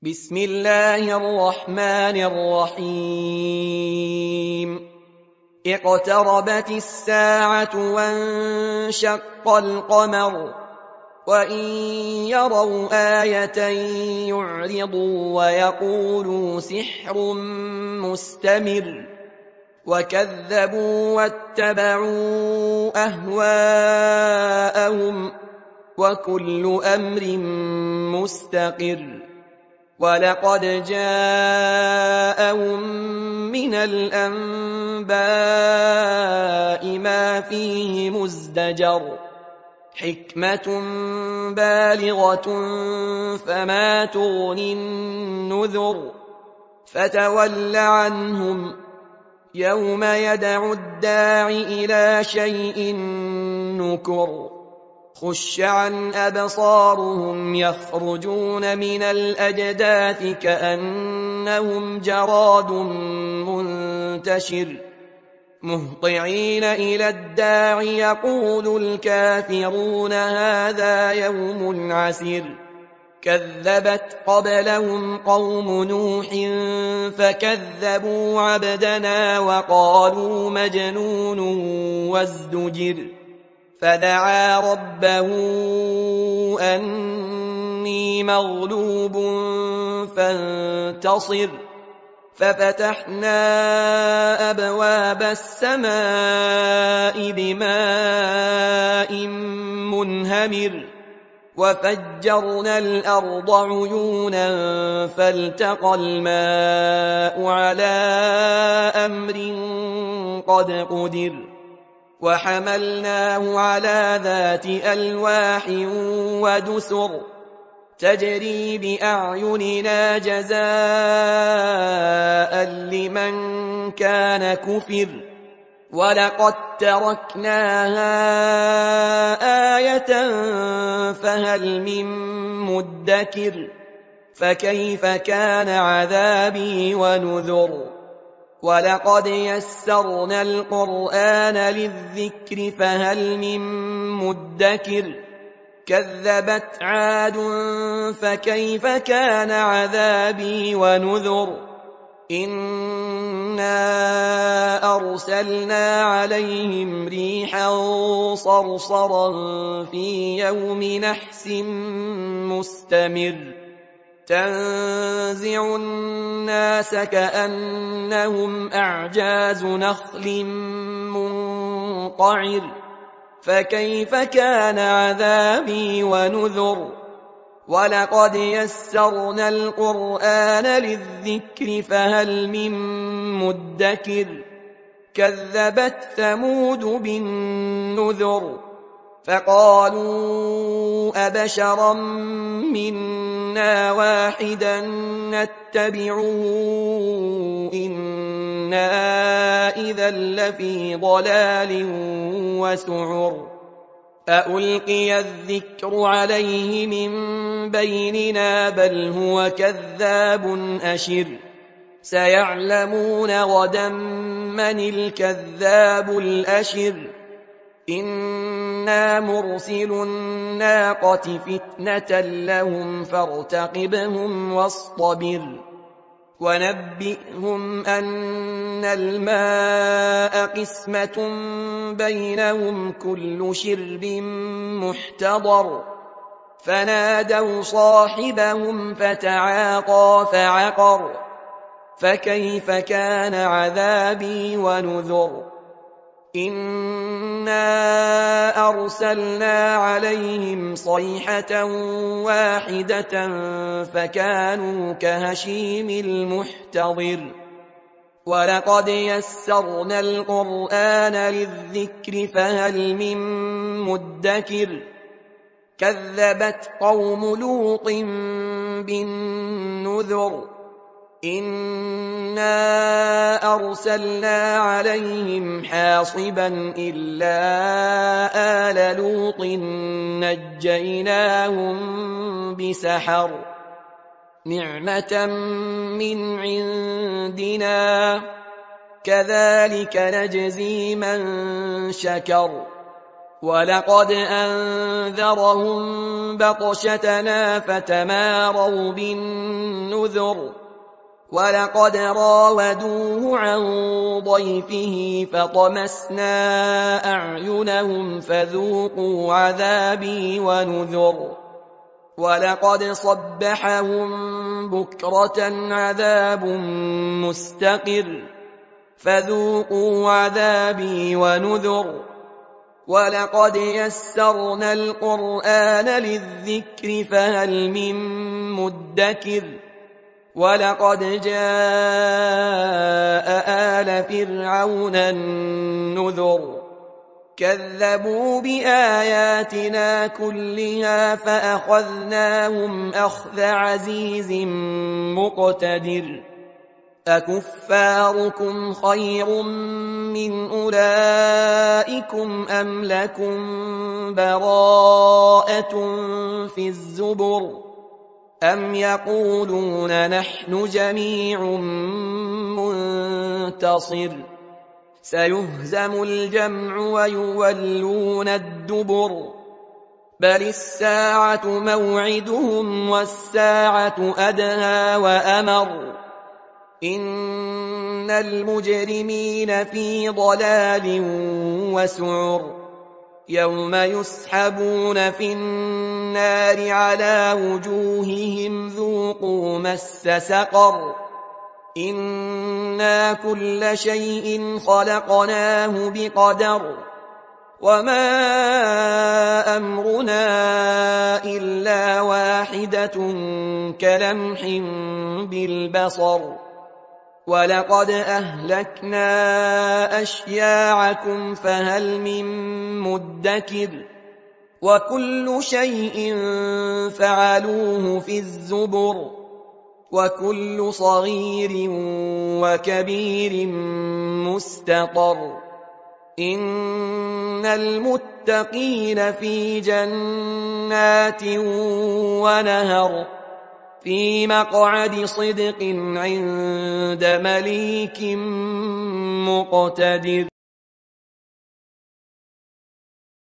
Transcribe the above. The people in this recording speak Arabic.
بسم الله الرحمن الرحيم اقتربت الساعة وانشق القمر وإن يروا آية يعرضوا ويقولوا سحر مستمر وكذبوا واتبعوا أهواءهم وكل أمر مستقر ولقد جاءهم من الأنباء ما فيه مزدجر حكمة بالغة فما تغني النذر فتول عنهم يوم يدعو الداع إلى شيء نكر خش عن أبصارهم يخرجون من الأجداث كأنهم جراد منتشر مهطعين إلى الداع يقول الكافرون هذا يوم عسر كذبت قبلهم قوم نوح فكذبوا عبدنا وقالوا مجنون وازدجر فدعا ربه أني مغلوب فانتصر ففتحنا أبواب السماء بماء منهمر وفجرنا الأرض عيونا فالتقى الماء على أمر قد قدر وحملناه على ذات ألواح ودسر تجري بأعيننا جزاء لمن كان كفر ولقد تركناها آية فهل من مدكر فكيف كان عذابي ونذر ولقد يسرنا القرآن للذكر فهل من مدكر كذبت عاد فكيف كان عذابي ونذر إنا أرسلنا عليهم ريحا صرصرا في يوم نحس مستمر تنزع الناس كأنهم أعجاز نخل منقعر فكيف كان عذابي ونذر ولقد يسرنا القرآن للذكر فهل من مدكر كذبت ثمود بالنذر فقالوا أبشرا منا واحدا نتبعه إنا إذا لفي ضلال وسعر أألقي الذكر عليه من بيننا بل هو كذاب أشر سيعلمون غدا من الكذاب الأشر إنا مرسل الناقة فتنة لهم فارتقبهم واصطبر ونبئهم أن الماء قسمة بينهم كل شرب محتضر فنادوا صاحبهم فتعاطى فعقر فكيف كان عذابي ونذر إنا أرسلنا عليهم صيحة واحدة فكانوا كهشيم المحتضر ولقد يسرنا القرآن للذكر فهل من مدكر كذبت قوم لوط بالنذر إنا أرسلنا عليهم حاصبا إلا آل لوط نجيناهم بسحر نعمة من عندنا كذلك نجزي من شكر ولقد أنذرهم بطشتنا فتماروا بالنذر ولقد راودوه عن ضيفه فطمسنا أعينهم فذوقوا عذابي ونذر ولقد صبحهم بكرة عذاب مستقر فذوقوا عذابي ونذر ولقد يسرنا القرآن للذكر فهل من مدكر ولقد جاء آل فرعون النذر كذبوا بآياتنا كلها فأخذناهم أخذ عزيز مقتدر أكفاركم خير من أولئكم أم لكم براءة في الزبر أم يقولون نحن جميع منتصر سيهزم الجمع ويولون الدبر بل الساعة موعدهم والساعة أدهى وأمر إن المجرمين في ضلال وسعر يوم يسحبون في النار على وجوههم ذوقوا مس سقر إنا كل شيء خلقناه بقدر وما أمرنا إلا واحدة كلمح بالبصر ولقد أهلكنا أشياعكم فهل من مدكر وكل شيء فعلوه في الزبر وكل صغير وكبير مستقر إن المتقين في جنات ونهر في مقعد صدق عند مليك مقتدر